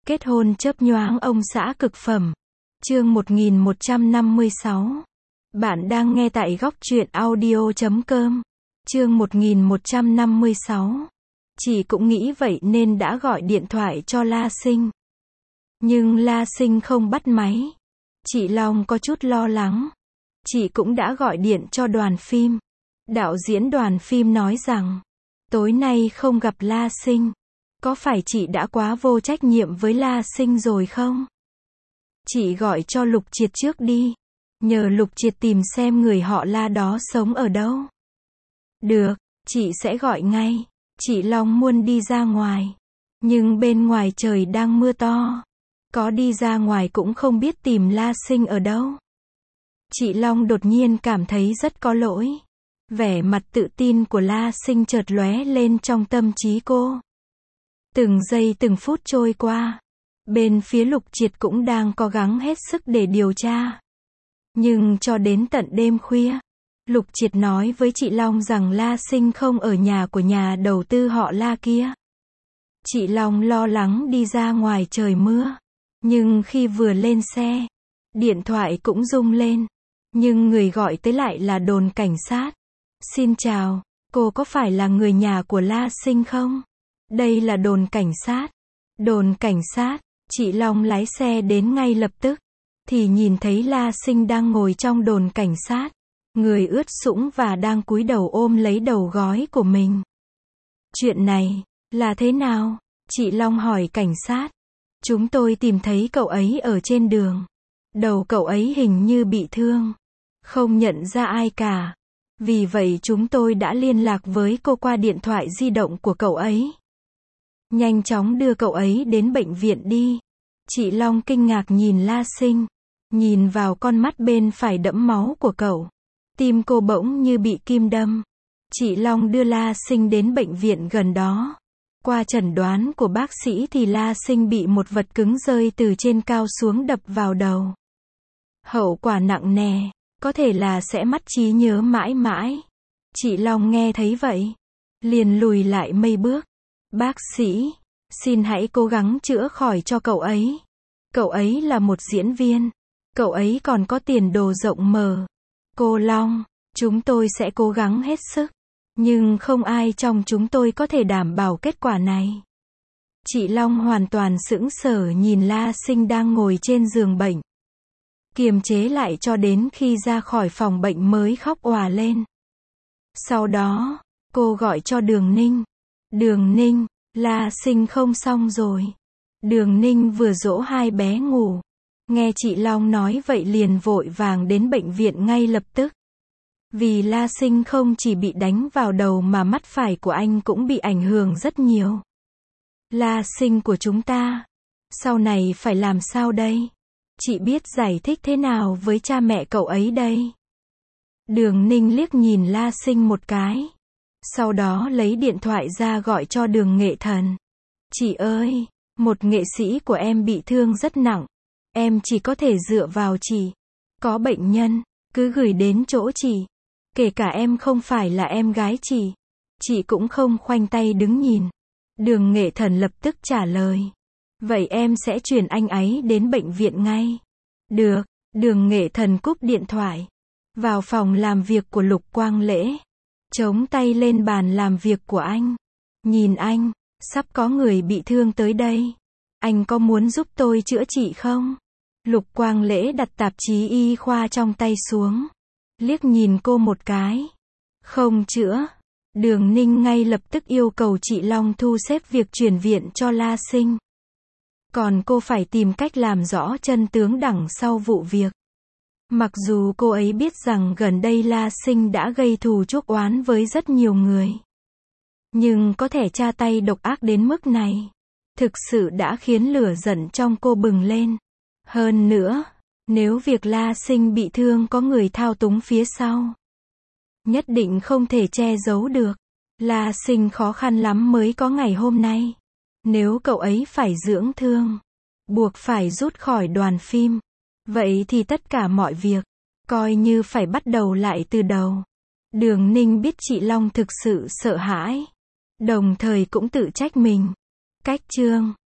Kết hôn chớp nhoáng ông xã cực phẩm. Chương 1156. Bạn đang nghe tại góc truyện audio.com. Chương 1156. Chị cũng nghĩ vậy nên đã gọi điện thoại cho La Sinh. Nhưng La Sinh không bắt máy. Chị Long có chút lo lắng. Chị cũng đã gọi điện cho đoàn phim. Đạo diễn đoàn phim nói rằng, tối nay không gặp La Sinh. Có phải chị đã quá vô trách nhiệm với La Sinh rồi không? Chị gọi cho Lục Triệt trước đi. Nhờ Lục Triệt tìm xem người họ La đó sống ở đâu. Được, chị sẽ gọi ngay. Chị Long muốn đi ra ngoài. Nhưng bên ngoài trời đang mưa to. Có đi ra ngoài cũng không biết tìm La Sinh ở đâu. Chị Long đột nhiên cảm thấy rất có lỗi. Vẻ mặt tự tin của La Sinh chợt lóe lên trong tâm trí cô. Từng giây từng phút trôi qua. Bên phía Lục Triệt cũng đang cố gắng hết sức để điều tra. Nhưng cho đến tận đêm khuya, Lục Triệt nói với chị Long rằng La Sinh không ở nhà của nhà đầu tư họ La kia. Chị Long lo lắng đi ra ngoài trời mưa. Nhưng khi vừa lên xe, điện thoại cũng rung lên. Nhưng người gọi tới lại là đồn cảnh sát. Xin chào, cô có phải là người nhà của La Sinh không? Đây là đồn cảnh sát. Đồn cảnh sát, chị Long lái xe đến ngay lập tức. Thì nhìn thấy La Sinh đang ngồi trong đồn cảnh sát. Người ướt sũng và đang cúi đầu ôm lấy đầu gối của mình. Chuyện này, là thế nào? Chị Long hỏi cảnh sát. Chúng tôi tìm thấy cậu ấy ở trên đường. Đầu cậu ấy hình như bị thương. Không nhận ra ai cả. Vì vậy chúng tôi đã liên lạc với cô qua điện thoại di động của cậu ấy. Nhanh chóng đưa cậu ấy đến bệnh viện đi. Chị Long kinh ngạc nhìn La Sinh. Nhìn vào con mắt bên phải đẫm máu của cậu. Tim cô bỗng như bị kim đâm. Chị Long đưa La Sinh đến bệnh viện gần đó. Qua chẩn đoán của bác sĩ thì La Sinh bị một vật cứng rơi từ trên cao xuống đập vào đầu. Hậu quả nặng nề, có thể là sẽ mất trí nhớ mãi mãi. Chị Long nghe thấy vậy, liền lùi lại mấy bước. Bác sĩ, xin hãy cố gắng chữa khỏi cho cậu ấy. Cậu ấy là một diễn viên. Cậu ấy còn có tiền đồ rộng mở. Cô Long, chúng tôi sẽ cố gắng hết sức. Nhưng không ai trong chúng tôi có thể đảm bảo kết quả này. Chị Long hoàn toàn sững sờ nhìn La Sinh đang ngồi trên giường bệnh. Kiềm chế lại cho đến khi ra khỏi phòng bệnh mới khóc òa lên. Sau đó, cô gọi cho Đường Ninh. Đường Ninh, La Sinh không xong rồi. Đường Ninh vừa dỗ hai bé ngủ. Nghe chị Long nói vậy liền vội vàng đến bệnh viện ngay lập tức. Vì La Sinh không chỉ bị đánh vào đầu mà mắt phải của anh cũng bị ảnh hưởng rất nhiều. La Sinh của chúng ta, sau này phải làm sao đây? Chị biết giải thích thế nào với cha mẹ cậu ấy đây? Đường Ninh liếc nhìn La Sinh một cái. Sau đó lấy điện thoại ra gọi cho Đường Nghệ Thần. Chị ơi, một nghệ sĩ của em bị thương rất nặng. Em chỉ có thể dựa vào chị. Có bệnh nhân, cứ gửi đến chỗ chị. Kể cả em không phải là em gái chị cũng không khoanh tay đứng nhìn. Đường Nghệ Thần lập tức trả lời. Vậy em sẽ chuyển anh ấy đến bệnh viện ngay. Được, Đường Nghệ Thần cúp điện thoại. Vào phòng làm việc của Lục Quang Lễ. Chống tay lên bàn làm việc của anh. Nhìn anh, sắp có người bị thương tới đây. Anh có muốn giúp tôi chữa trị không? Lục Quang Lễ đặt tạp chí y khoa trong tay xuống. Liếc nhìn cô một cái. Không chữa. Đường Ninh ngay lập tức yêu cầu chị Long thu xếp việc chuyển viện cho La Sinh. Còn cô phải tìm cách làm rõ chân tướng đằng sau vụ việc. Mặc dù cô ấy biết rằng gần đây La Sinh đã gây thù chuốc oán với rất nhiều người. Nhưng có thể tra tay độc ác đến mức này. Thực sự đã khiến lửa giận trong cô bừng lên. Hơn nữa, nếu việc La Sinh bị thương có người thao túng phía sau, nhất định không thể che giấu được. La Sinh khó khăn lắm mới có ngày hôm nay. Nếu cậu ấy phải dưỡng thương, buộc phải rút khỏi đoàn phim, vậy thì tất cả mọi việc, coi như phải bắt đầu lại từ đầu. Đường Ninh biết chị Long thực sự sợ hãi, đồng thời cũng tự trách mình. Cách chương